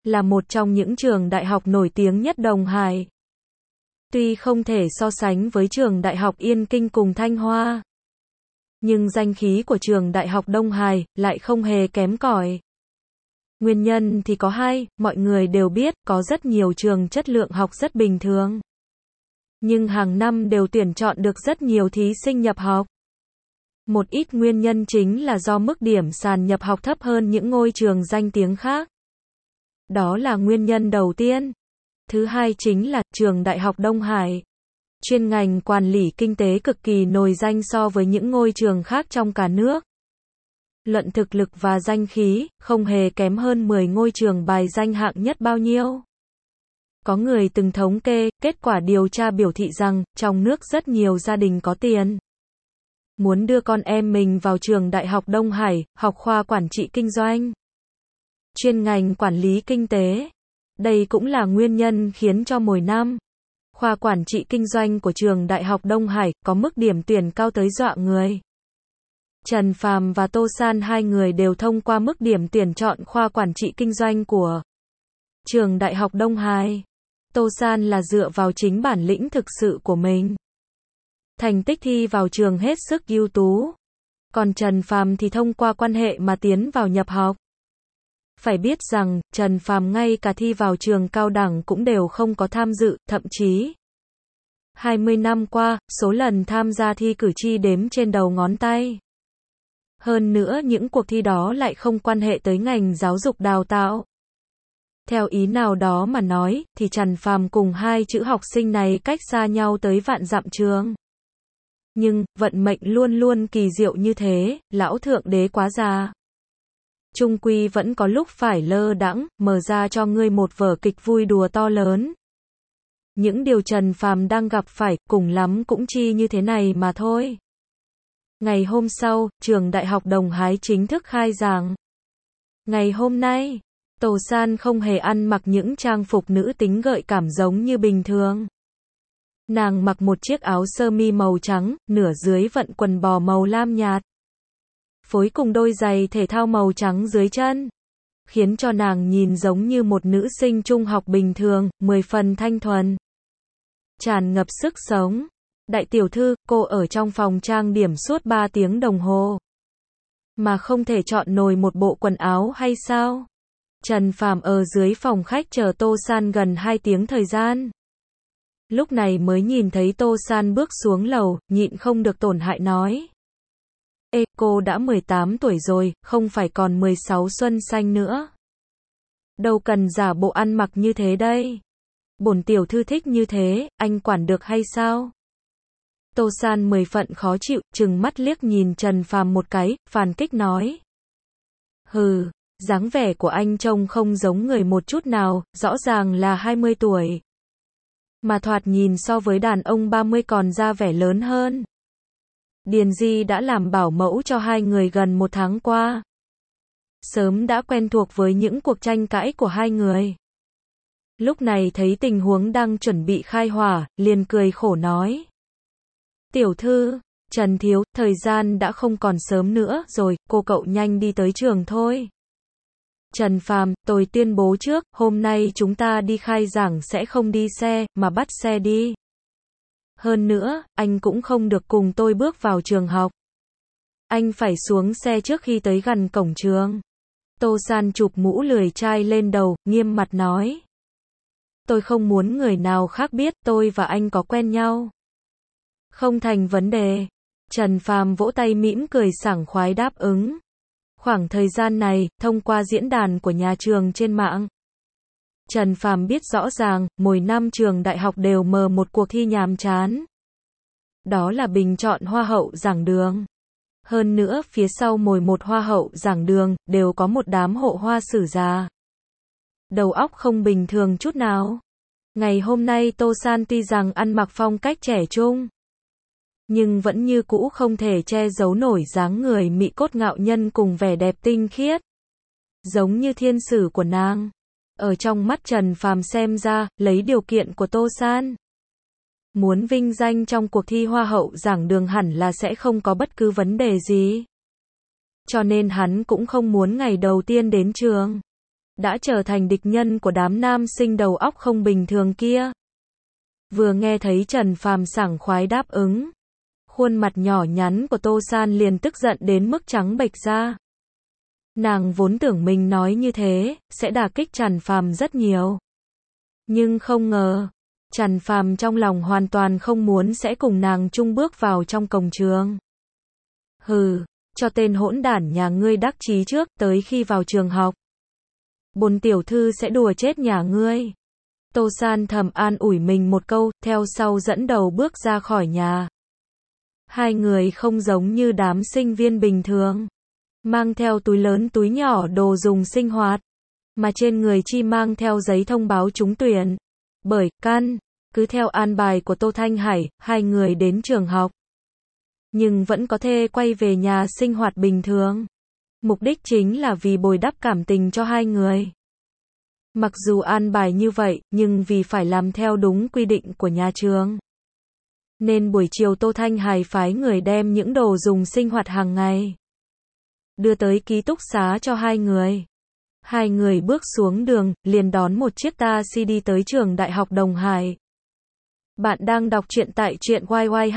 là một trong những trường đại học nổi tiếng nhất Đồng Hải. Tuy không thể so sánh với trường Đại học Yên Kinh cùng Thanh Hoa, nhưng danh khí của trường Đại học Đông Hải lại không hề kém cỏi. Nguyên nhân thì có hai, mọi người đều biết, có rất nhiều trường chất lượng học rất bình thường, nhưng hàng năm đều tuyển chọn được rất nhiều thí sinh nhập học. Một ít nguyên nhân chính là do mức điểm sàn nhập học thấp hơn những ngôi trường danh tiếng khác. Đó là nguyên nhân đầu tiên. Thứ hai chính là, trường Đại học Đông Hải, chuyên ngành quản lý kinh tế cực kỳ nổi danh so với những ngôi trường khác trong cả nước. Luận thực lực và danh khí, không hề kém hơn 10 ngôi trường bài danh hạng nhất bao nhiêu. Có người từng thống kê, kết quả điều tra biểu thị rằng, trong nước rất nhiều gia đình có tiền muốn đưa con em mình vào trường Đại học Đông Hải, học khoa quản trị kinh doanh, chuyên ngành quản lý kinh tế. Đây cũng là nguyên nhân khiến cho mỗi năm, khoa quản trị kinh doanh của trường Đại học Đông Hải có mức điểm tuyển cao tới dọa người. Trần Phàm và Tô San hai người đều thông qua mức điểm tuyển chọn khoa quản trị kinh doanh của trường Đại học Đông Hải. Tô San là dựa vào chính bản lĩnh thực sự của mình, thành tích thi vào trường hết sức ưu tú. Còn Trần Phàm thì thông qua quan hệ mà tiến vào nhập học. Phải biết rằng, Trần Phàm ngay cả thi vào trường cao đẳng cũng đều không có tham dự, thậm chí 20 năm qua, số lần tham gia thi cử tri đếm trên đầu ngón tay. Hơn nữa những cuộc thi đó lại không quan hệ tới ngành giáo dục đào tạo. Theo ý nào đó mà nói, thì Trần Phàm cùng hai chữ học sinh này cách xa nhau tới vạn dặm trường. Nhưng, vận mệnh luôn luôn kỳ diệu như thế, lão thượng đế quá già. Chung quy vẫn có lúc phải lơ đãng, mở ra cho ngươi một vở kịch vui đùa to lớn. Những điều Trần Phàm đang gặp phải, cùng lắm cũng chi như thế này mà thôi. Ngày hôm sau, trường Đại học Đồng Hải chính thức khai giảng. Ngày hôm nay, Tô San không hề ăn mặc những trang phục nữ tính gợi cảm giống như bình thường. Nàng mặc một chiếc áo sơ mi màu trắng, nửa dưới vận quần bò màu lam nhạt, phối cùng đôi giày thể thao màu trắng dưới chân, khiến cho nàng nhìn giống như một nữ sinh trung học bình thường, 10 phần thanh thuần, tràn ngập sức sống. Đại tiểu thư, cô ở trong phòng trang điểm suốt 3 tiếng đồng hồ, mà không thể chọn nổi một bộ quần áo hay sao? Trần Phàm ở dưới phòng khách chờ Tô San gần 2 tiếng thời gian. Lúc này mới nhìn thấy Tô San bước xuống lầu, nhịn không được tổn hại nói. Ê, cô đã 18 tuổi rồi, không phải còn 16 xuân xanh nữa. Đâu cần giả bộ ăn mặc như thế đây. Bổn tiểu thư thích như thế, anh quản được hay sao? Tô San 10 phần khó chịu, trừng mắt liếc nhìn Trần Phàm một cái, phàn kích nói. Hừ, dáng vẻ của anh trông không giống người một chút nào, rõ ràng là 20 tuổi. Mà thoạt nhìn so với đàn ông 30 còn ra vẻ lớn hơn. Điền Di đã làm bảo mẫu cho hai người gần 1 tháng qua. Sớm đã quen thuộc với những cuộc tranh cãi của hai người. Lúc này thấy tình huống đang chuẩn bị khai hỏa, liền cười khổ nói. Tiểu thư, Trần Thiếu, thời gian đã không còn sớm nữa rồi, cô cậu nhanh đi tới trường thôi. Trần Phàm, tôi tuyên bố trước, hôm nay chúng ta đi khai giảng sẽ không đi xe, mà bắt xe đi. Hơn nữa, anh cũng không được cùng tôi bước vào trường học. Anh phải xuống xe trước khi tới gần cổng trường. Tô San chụp mũ lười chai lên đầu, nghiêm mặt nói. Tôi không muốn người nào khác biết tôi và anh có quen nhau. Không thành vấn đề. Trần Phàm vỗ tay mỉm cười sảng khoái đáp ứng. Khoảng thời gian này, thông qua diễn đàn của nhà trường trên mạng, Trần Phàm biết rõ ràng, mỗi năm trường đại học đều mở một cuộc thi nhàm chán. Đó là bình chọn hoa hậu giảng đường. Hơn nữa, phía sau mỗi một hoa hậu giảng đường, đều có một đám hộ hoa sử già. Đầu óc không bình thường chút nào. Ngày hôm nay Tô San tuy rằng ăn mặc phong cách trẻ trung, nhưng vẫn như cũ không thể che giấu nổi dáng người mị cốt ngạo nhân cùng vẻ đẹp tinh khiết, giống như thiên sử của nàng. Ở trong mắt Trần Phàm xem ra, lấy điều kiện của Tô San, muốn vinh danh trong cuộc thi hoa hậu giảng đường hẳn là sẽ không có bất cứ vấn đề gì. Cho nên hắn cũng không muốn ngày đầu tiên đến trường đã trở thành địch nhân của đám nam sinh đầu óc không bình thường kia. Vừa nghe thấy Trần Phàm sảng khoái đáp ứng, khuôn mặt nhỏ nhắn của Tô San liền tức giận đến mức trắng bệch ra. Nàng vốn tưởng mình nói như thế sẽ đả kích Trần Phàm rất nhiều, nhưng không ngờ, Trần Phàm trong lòng hoàn toàn không muốn sẽ cùng nàng chung bước vào trong cổng trường. Hừ, cho tên hỗn đản nhà ngươi đắc chí trước, tới khi vào trường học, bổn tiểu thư sẽ đùa chết nhà ngươi. Tô San thầm an ủi mình một câu, theo sau dẫn đầu bước ra khỏi nhà. Hai người không giống như đám sinh viên bình thường, mang theo túi lớn túi nhỏ đồ dùng sinh hoạt, mà trên người chi mang theo giấy thông báo trúng tuyển. Bởi căn cứ theo an bài của Tô Thanh Hải, hai người đến trường học, nhưng vẫn có thể quay về nhà sinh hoạt bình thường. Mục đích chính là vì bồi đắp cảm tình cho hai người. Mặc dù an bài như vậy, nhưng vì phải làm theo đúng quy định của nhà trường, nên buổi chiều Tô Thanh Hải phái người đem những đồ dùng sinh hoạt hàng ngày đưa tới ký túc xá cho hai người. Hai người bước xuống đường, liền đón một chiếc taxi đi tới trường Đại học Đồng Hải. Bạn đang đọc truyện tại truyện YY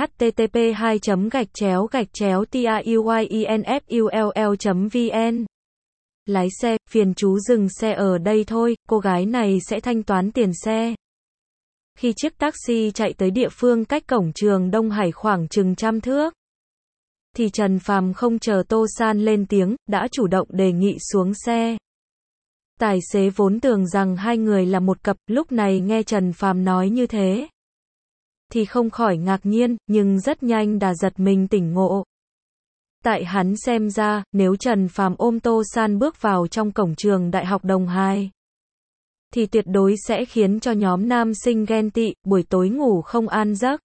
http://TAUYINFULL.vn. Lái xe, phiền chú dừng xe ở đây thôi, cô gái này sẽ thanh toán tiền xe. Khi chiếc taxi chạy tới địa phương cách cổng trường Đông Hải khoảng chừng 100 thước, thì Trần Phàm không chờ Tô San lên tiếng, đã chủ động đề nghị xuống xe. Tài xế vốn tưởng rằng hai người là một cặp, lúc này nghe Trần Phàm nói như thế thì không khỏi ngạc nhiên, nhưng rất nhanh đã giật mình tỉnh ngộ. Tại hắn xem ra, nếu Trần Phàm ôm Tô San bước vào trong cổng trường Đại học Đồng Hải, thì tuyệt đối sẽ khiến cho nhóm nam sinh ghen tị, buổi tối ngủ không an giấc.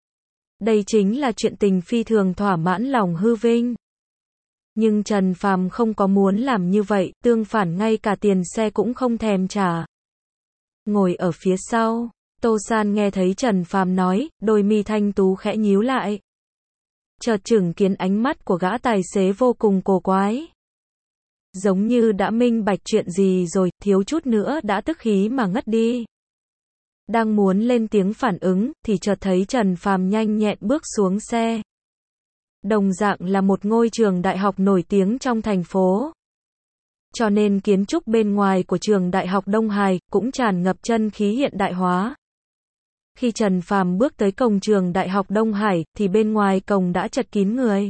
Đây chính là chuyện tình phi thường thỏa mãn lòng hư vinh. Nhưng Trần Phàm không có muốn làm như vậy, tương phản ngay cả tiền xe cũng không thèm trả. Ngồi ở phía sau, Tô San nghe thấy Trần Phàm nói, đôi mi thanh tú khẽ nhíu lại. Chợt chừng kiến ánh mắt của gã tài xế vô cùng cổ quái. Giống như đã minh bạch chuyện gì rồi, thiếu chút nữa đã tức khí mà ngất đi. Đang muốn lên tiếng phản ứng, thì chợt thấy Trần Phàm nhanh nhẹn bước xuống xe. Đồng dạng là một ngôi trường đại học nổi tiếng trong thành phố, cho nên kiến trúc bên ngoài của trường Đại học Đông Hải cũng tràn ngập chân khí hiện đại hóa. Khi Trần Phàm bước tới cổng trường Đại học Đông Hải, thì bên ngoài cổng đã chật kín người.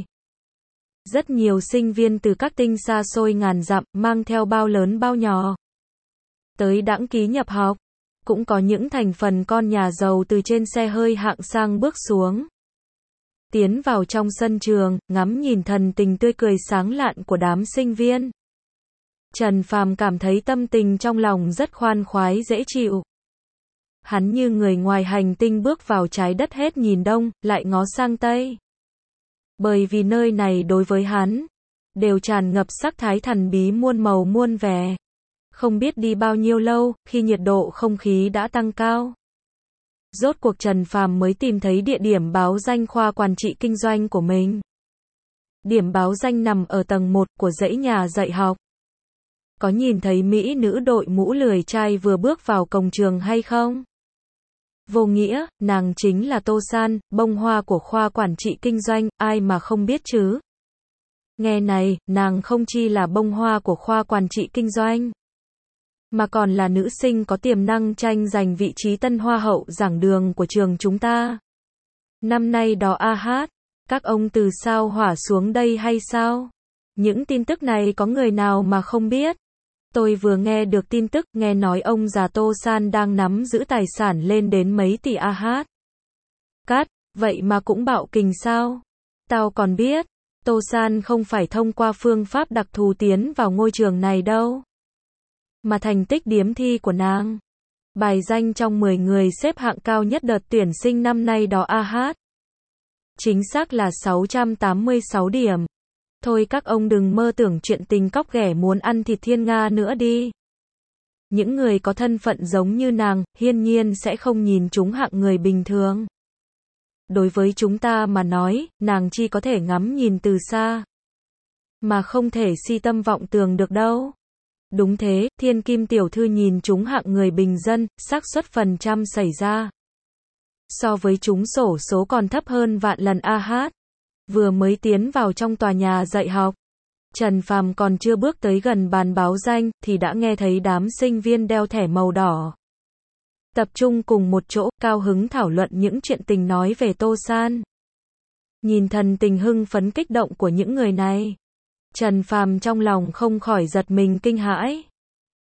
Rất nhiều sinh viên từ các tỉnh xa xôi ngàn dặm, mang theo bao lớn bao nhỏ, tới đăng ký nhập học. Cũng có những thành phần con nhà giàu từ trên xe hơi hạng sang bước xuống, tiến vào trong sân trường, ngắm nhìn thần tình tươi cười sáng lạn của đám sinh viên. Trần Phàm cảm thấy tâm tình trong lòng rất khoan khoái dễ chịu. Hắn như người ngoài hành tinh bước vào trái đất hết nhìn đông, lại ngó sang tây. Bởi vì nơi này đối với hắn, đều tràn ngập sắc thái thần bí muôn màu muôn vẻ. Không biết đi bao nhiêu lâu, khi nhiệt độ không khí đã tăng cao, rốt cuộc Trần Phàm mới tìm thấy địa điểm báo danh khoa quản trị kinh doanh của mình. Điểm báo danh nằm ở tầng 1 của dãy nhà dạy học. Có nhìn thấy mỹ nữ đội mũ lười trai vừa bước vào cổng trường hay không? Vô nghĩa, nàng chính là Tô San, bông hoa của khoa quản trị kinh doanh, ai mà không biết chứ? Nghe này, nàng không chỉ là bông hoa của khoa quản trị kinh doanh, mà còn là nữ sinh có tiềm năng tranh giành vị trí tân hoa hậu giảng đường của trường chúng ta. Năm nay đó a hát, các ông từ sao hỏa xuống đây hay sao? Những tin tức này có người nào mà không biết? Tôi vừa nghe được tin tức, nghe nói ông già Tô San đang nắm giữ tài sản lên đến mấy tỷ a hát. Cát, vậy mà cũng bạo kình sao? Tao còn biết, Tô San không phải thông qua phương pháp đặc thù tiến vào ngôi trường này đâu, mà thành tích điếm thi của nàng, bài danh trong 10 người xếp hạng cao nhất đợt tuyển sinh năm nay đó a hát. Chính xác là 686 điểm. Thôi các ông đừng mơ tưởng chuyện tình cóc ghẻ muốn ăn thịt thiên nga nữa đi. Những người có thân phận giống như nàng, hiển nhiên sẽ không nhìn chúng hạng người bình thường. Đối với chúng ta mà nói, nàng chỉ có thể ngắm nhìn từ xa, mà không thể si tâm vọng tưởng được đâu. Đúng thế, thiên kim tiểu thư nhìn chúng hạng người bình dân, xác suất phần trăm xảy ra so với chúng xổ số còn thấp hơn vạn lần a hát. Vừa mới tiến vào trong tòa nhà dạy học, Trần Phàm còn chưa bước tới gần bàn báo danh, thì đã nghe thấy đám sinh viên đeo thẻ màu đỏ tập trung cùng một chỗ, cao hứng thảo luận những chuyện tình nói về Tô San. Nhìn thần tình hưng phấn kích động của những người này, Trần Phàm trong lòng không khỏi giật mình kinh hãi.